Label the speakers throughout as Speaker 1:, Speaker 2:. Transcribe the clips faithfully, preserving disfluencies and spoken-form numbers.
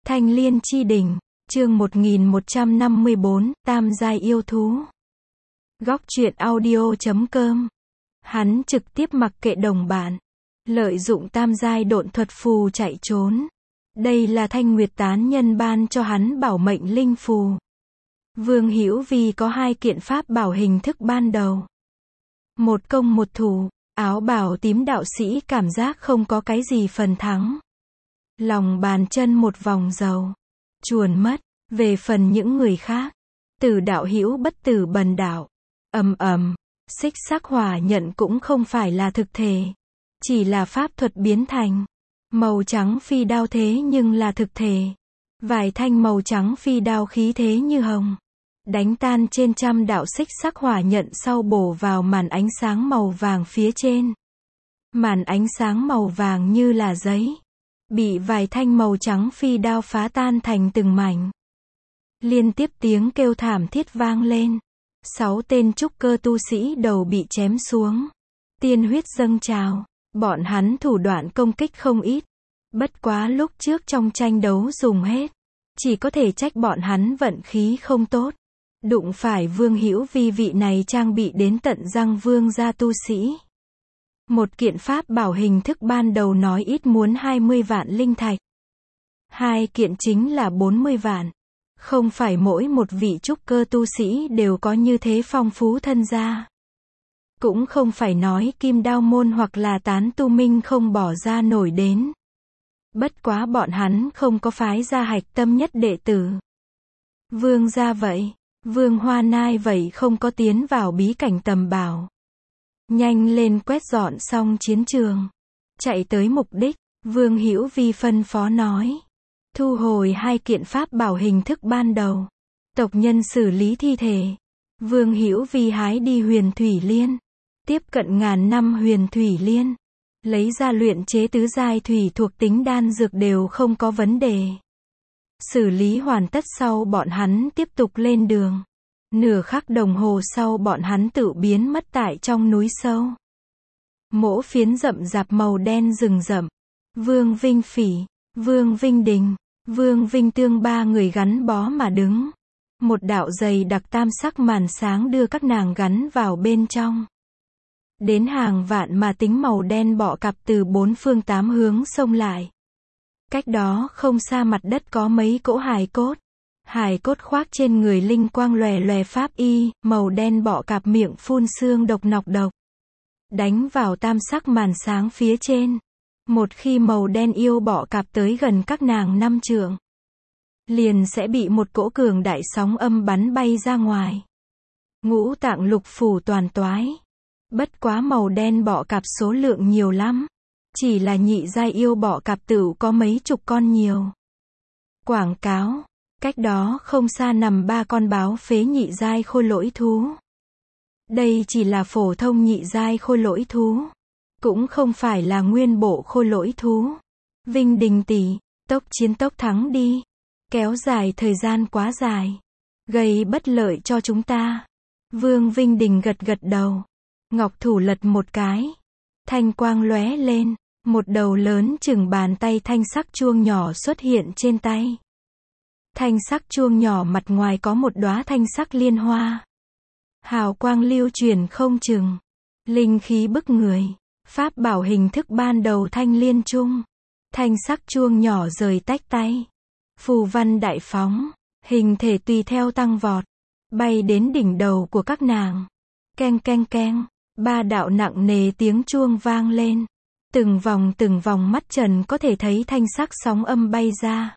Speaker 1: Thanh Liên Chi Đỉnh, chương một nghìn một trăm năm mươi bốn, Tam giai yêu thú. Góc truyện audio chấm com. Hắn trực tiếp mặc kệ đồng bạn, lợi dụng tam giai độn thuật phù chạy trốn. Đây là Thanh Nguyệt tán nhân ban cho hắn bảo mệnh linh phù. Vương Hữu Vi có hai kiện pháp bảo hình thức ban đầu. Một công một thủ, áo bào tím đạo sĩ cảm giác không có cái gì phần thắng. Lòng bàn chân một vòng dầu, chuồn mất. Về phần những người khác, Tử đạo hữu bất tử bần đạo. Ầm ầm, xích sắc hỏa nhận cũng không phải là thực thể, chỉ là pháp thuật biến thành. Màu trắng phi đao thế nhưng là thực thể. Vài thanh màu trắng phi đao khí thế như hồng, đánh tan trên trăm đạo xích sắc hỏa nhận sau bổ vào màn ánh sáng màu vàng phía trên. Màn ánh sáng màu vàng như là giấy, bị vài thanh màu trắng phi đao phá tan thành từng mảnh. Liên tiếp tiếng kêu thảm thiết vang lên. Sáu tên trúc cơ tu sĩ đầu bị chém xuống. Tiên huyết dâng trào. Bọn hắn thủ đoạn công kích không ít. Bất quá lúc trước trong tranh đấu dùng hết. Chỉ có thể trách bọn hắn vận khí không tốt. Đụng phải Vương Hữu Vi vị này trang bị đến tận răng vương gia tu sĩ. Một kiện pháp bảo hình thức ban đầu nói ít muốn hai mươi vạn linh thạch. Hai kiện chính là bốn mươi vạn. Không phải mỗi một vị trúc cơ tu sĩ đều có như thế phong phú thân gia. Cũng không phải nói Kim Đao môn hoặc là Tán Tu Minh không bỏ ra nổi đến. Bất quá bọn hắn không có phái ra hạch tâm nhất đệ tử. Vương gia vậy, Vương Hoa Nai vậy không có tiến vào bí cảnh tầm bảo. Nhanh lên quét dọn xong chiến trường, chạy tới mục đích. Vương Hữu Vi phân phó nói. Thu hồi hai kiện pháp bảo hình thức ban đầu. Tộc nhân xử lý thi thể. Vương Hữu Vi hái đi huyền thủy liên. Tiếp cận ngàn năm huyền thủy liên. Lấy ra luyện chế tứ giai thủy thuộc tính đan dược đều không có vấn đề. Xử lý hoàn tất sau bọn hắn tiếp tục lên đường. Nửa khắc đồng hồ sau bọn hắn tự biến mất tại trong núi sâu. Mỗ phiến rậm rạp màu đen rừng rậm. Vương Vinh Phỉ, Vương Vinh Đình, Vương Vinh Tương ba người gắn bó mà đứng. Một đạo dày đặc tam sắc màn sáng đưa các nàng gắn vào bên trong. Đến hàng vạn mà tính màu đen bọ cạp từ bốn phương tám hướng xông lại. Cách đó không xa mặt đất có mấy cỗ hài cốt. Hài cốt khoác trên người linh quang lòe lòe pháp y, màu đen bọ cạp miệng phun xương độc nọc độc. Đánh vào tam sắc màn sáng phía trên. Một khi màu đen yêu bọ cạp tới gần các nàng năm trượng, liền sẽ bị một cỗ cường đại sóng âm bắn bay ra ngoài. Ngũ tạng lục phủ toàn toái. Bất quá màu đen bọ cạp số lượng nhiều lắm. Chỉ là nhị giai yêu bọ cạp tựu có mấy chục con nhiều. Quảng cáo. Cách đó không xa nằm ba con báo phế nhị giai khôi lỗi thú. Đây chỉ là phổ thông nhị giai khôi lỗi thú. Cũng không phải là nguyên bộ khôi lỗi thú. Vinh Đình tỷ, tốc chiến tốc thắng đi. Kéo dài thời gian quá dài. Gây bất lợi cho chúng ta. Vương Vinh Đình gật gật đầu. Ngọc thủ lật một cái. Thanh quang lóe lên. Một đầu lớn chừng bàn tay thanh sắc chuông nhỏ xuất hiện trên tay. Thanh sắc chuông nhỏ mặt ngoài có một đóa thanh sắc liên hoa. Hào quang lưu chuyển không chừng. Linh khí bức người. Pháp bảo hình thức ban đầu thanh liên trung. Thanh sắc chuông nhỏ rời tách tay. Phù văn đại phóng. Hình thể tùy theo tăng vọt. Bay đến đỉnh đầu của các nàng. Keng keng keng. Ba đạo nặng nề tiếng chuông vang lên. Từng vòng từng vòng mắt trần có thể thấy thanh sắc sóng âm bay ra.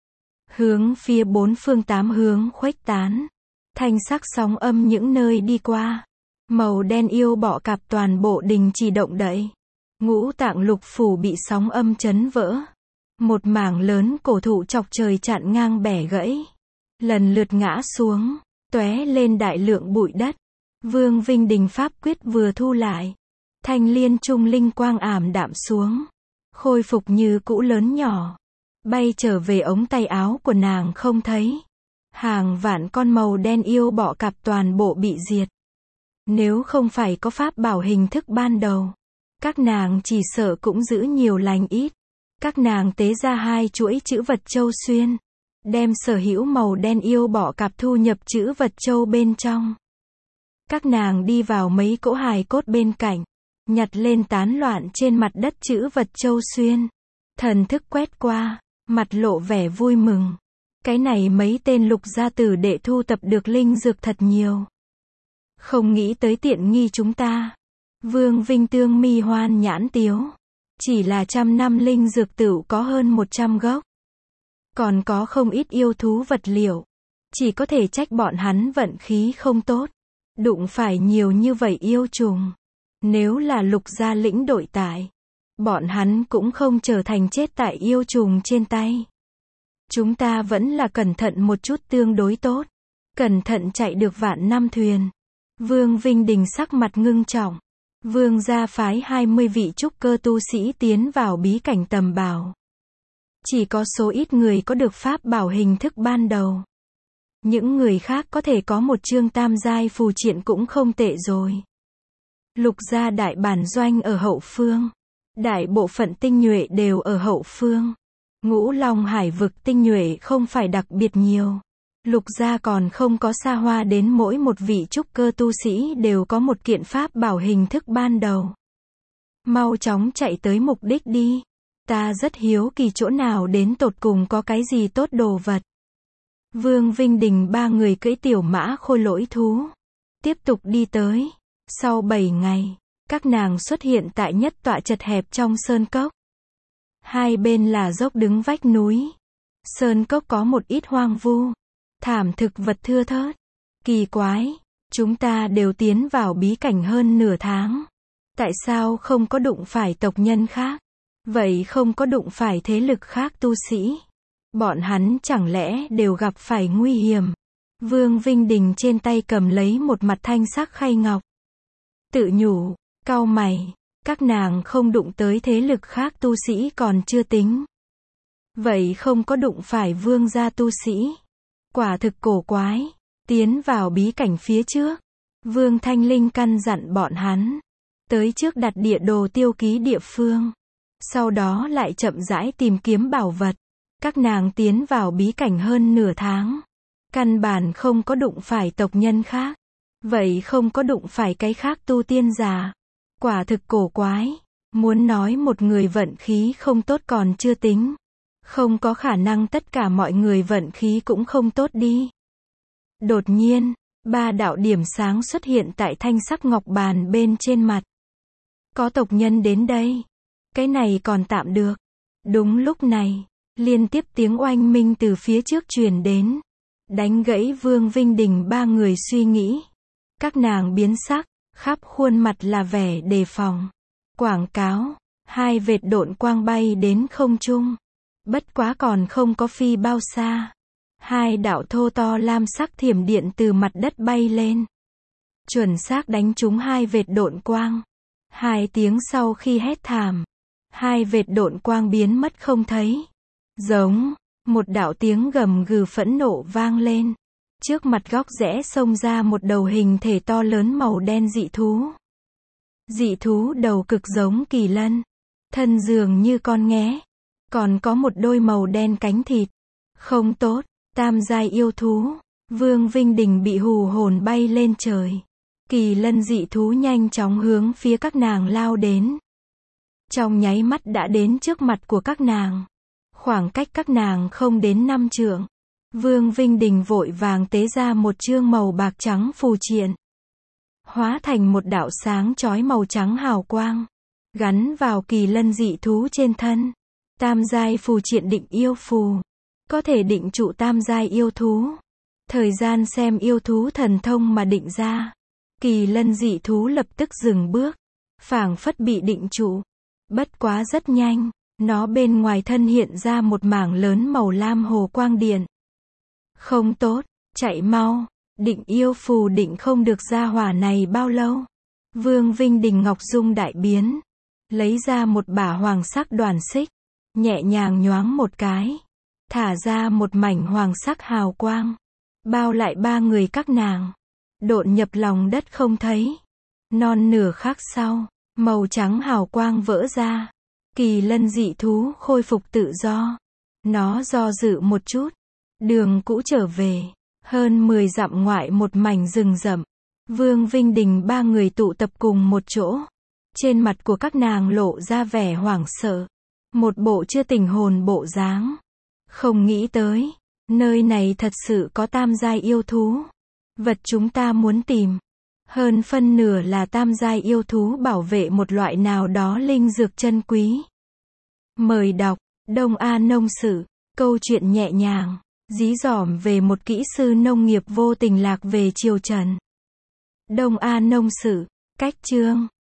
Speaker 1: Hướng phía bốn phương tám hướng khuếch tán. Thanh sắc sóng âm những nơi đi qua. Màu đen yêu bọ cạp toàn bộ đình chỉ động đậy. Ngũ tạng lục phủ bị sóng âm chấn vỡ. Một mảng lớn cổ thụ chọc trời chặn ngang bẻ gãy. Lần lượt ngã xuống, tóe lên đại lượng bụi đất. Vương Vinh Đình pháp quyết vừa thu lại. Thanh liên trung linh quang ảm đạm xuống. Khôi phục như cũ lớn nhỏ. Bay trở về ống tay áo của nàng không thấy. Hàng vạn con màu đen yêu bọ cạp toàn bộ bị diệt. Nếu không phải có pháp bảo hình thức ban đầu, các nàng chỉ sợ cũng giữ nhiều lành ít. Các nàng tế ra hai chuỗi chữ vật châu xuyên, đem sở hữu màu đen yêu bọ cạp thu nhập chữ vật châu bên trong. Các nàng đi vào mấy cỗ hài cốt bên cạnh, nhặt lên tán loạn trên mặt đất chữ vật châu xuyên. Thần thức quét qua, mặt lộ vẻ vui mừng. Cái này mấy tên lục gia tử đệ thu tập được linh dược thật nhiều. Không nghĩ tới tiện nghi chúng ta. Vương Vinh Tương mi hoan nhãn tiếu. Chỉ là trăm năm linh dược tửu có hơn một trăm gốc. Còn có không ít yêu thú vật liệu. Chỉ có thể trách bọn hắn vận khí không tốt. Đụng phải nhiều như vậy yêu trùng. Nếu là lục gia lĩnh đội tại, bọn hắn cũng không trở thành chết tại yêu trùng trên tay. Chúng ta vẫn là cẩn thận một chút tương đối tốt. Cẩn thận chạy được vạn năm thuyền. Vương Vinh Đình sắc mặt ngưng trọng. Vương gia phái hai mươi vị trúc cơ tu sĩ tiến vào bí cảnh tầm bảo. Chỉ có số ít người có được pháp bảo hình thức ban đầu. Những người khác có thể có một chương tam giai phù triện cũng không tệ rồi. Lục gia đại bản doanh ở hậu phương. Đại bộ phận tinh nhuệ đều ở hậu phương. Ngũ Long Hải vực tinh nhuệ không phải đặc biệt nhiều. Lục gia còn không có xa hoa đến mỗi một vị trúc cơ tu sĩ đều có một kiện pháp bảo hình thức ban đầu. Mau chóng chạy tới mục đích đi. Ta rất hiếu kỳ chỗ nào đến tột cùng có cái gì tốt đồ vật. Vương Vinh Đình ba người cưỡi tiểu mã khôi lỗi thú. Tiếp tục đi tới. Sau bảy ngày, các nàng xuất hiện tại nhất tọa chật hẹp trong sơn cốc. Hai bên là dốc đứng vách núi. Sơn cốc có một ít hoang vu. Thảm thực vật thưa thớt. Kỳ quái, chúng ta đều tiến vào bí cảnh hơn nửa tháng. Tại sao không có đụng phải tộc nhân khác? Vậy không có đụng phải thế lực khác tu sĩ? Bọn hắn chẳng lẽ đều gặp phải nguy hiểm? Vương Vinh Đình trên tay cầm lấy một mặt thanh sắc khay ngọc. Tự nhủ, cau mày, các nàng không đụng tới thế lực khác tu sĩ còn chưa tính. Vậy không có đụng phải vương gia tu sĩ. Quả thực cổ quái. Tiến vào bí cảnh phía trước. Vương Thanh Linh căn dặn bọn hắn. Tới trước đặt địa đồ tiêu ký địa phương. Sau đó lại chậm rãi tìm kiếm bảo vật. Các nàng tiến vào bí cảnh hơn nửa tháng. Căn bản không có đụng phải tộc nhân khác. Vậy không có đụng phải cái khác tu tiên giả. Quả thực cổ quái. Muốn nói một người vận khí không tốt còn chưa tính. Không có khả năng tất cả mọi người vận khí cũng không tốt đi. Đột nhiên, ba đạo điểm sáng xuất hiện tại thanh sắc ngọc bàn bên trên mặt. Có tộc nhân đến đây. Cái này còn tạm được. Đúng lúc này, liên tiếp tiếng oanh minh từ phía trước truyền đến. Đánh gãy Vương Vinh Đình ba người suy nghĩ. Các nàng biến sắc, khắp khuôn mặt là vẻ đề phòng. Quảng cáo, hai vệt độn quang bay đến không trung. Bất quá còn không có phi bao xa. Hai đạo thô to lam sắc thiểm điện từ mặt đất bay lên. Chuẩn xác đánh trúng hai vệt độn quang. Hai tiếng sau khi hét thảm. Hai vệt độn quang biến mất không thấy. Giống, một đạo tiếng gầm gừ phẫn nộ vang lên. Trước mặt góc rẽ xông ra một đầu hình thể to lớn màu đen dị thú. Dị thú đầu cực giống kỳ lân. Thân dường như con nghé. Còn có một đôi màu đen cánh thịt. Không tốt, tam giai yêu thú. Vương Vinh Đình bị hù hồn bay lên trời. Kỳ lân dị thú nhanh chóng hướng phía các nàng lao đến. Trong nháy mắt đã đến trước mặt của các nàng. Khoảng cách các nàng không đến năm trượng. Vương Vinh Đình vội vàng tế ra một chương màu bạc trắng phù triện. Hóa thành một đạo sáng chói màu trắng hào quang. Gắn vào kỳ lân dị thú trên thân. Tam giai phù triện định yêu phù. Có thể định trụ tam giai yêu thú. Thời gian xem yêu thú thần thông mà định ra. Kỳ lân dị thú lập tức dừng bước. Phảng phất bị định trụ. Bất quá rất nhanh. Nó bên ngoài thân hiện ra một mảng lớn màu lam hồ quang điện. Không tốt, chạy mau. Định yêu phù định không được ra hỏa này bao lâu. Vương Vinh Đình Ngọc Dung đại biến. Lấy ra một bả hoàng sắc đoàn xích. Nhẹ nhàng nhoáng một cái. Thả ra một mảnh hoàng sắc hào quang. Bao lại ba người các nàng. Độn nhập lòng đất không thấy. Non nửa khắc sau, màu trắng hào quang vỡ ra. Kỳ lân dị thú khôi phục tự do. Nó do dự một chút. Đường cũ trở về. Hơn mười dặm ngoại một mảnh rừng rậm. Vương Vinh Đình ba người tụ tập cùng một chỗ. Trên mặt của các nàng lộ ra vẻ hoảng sợ. Một bộ chưa tỉnh hồn bộ dáng. Không nghĩ tới. Nơi này thật sự có tam giai yêu thú. Vật chúng ta muốn tìm. Hơn phân nửa là tam giai yêu thú bảo vệ một loại nào đó linh dược chân quý. Mời đọc. Đông A Nông Sử. Câu chuyện nhẹ nhàng. Dí dỏm về một kỹ sư nông nghiệp vô tình lạc về triều Trần. Đông A Nông Sử. Cách chương.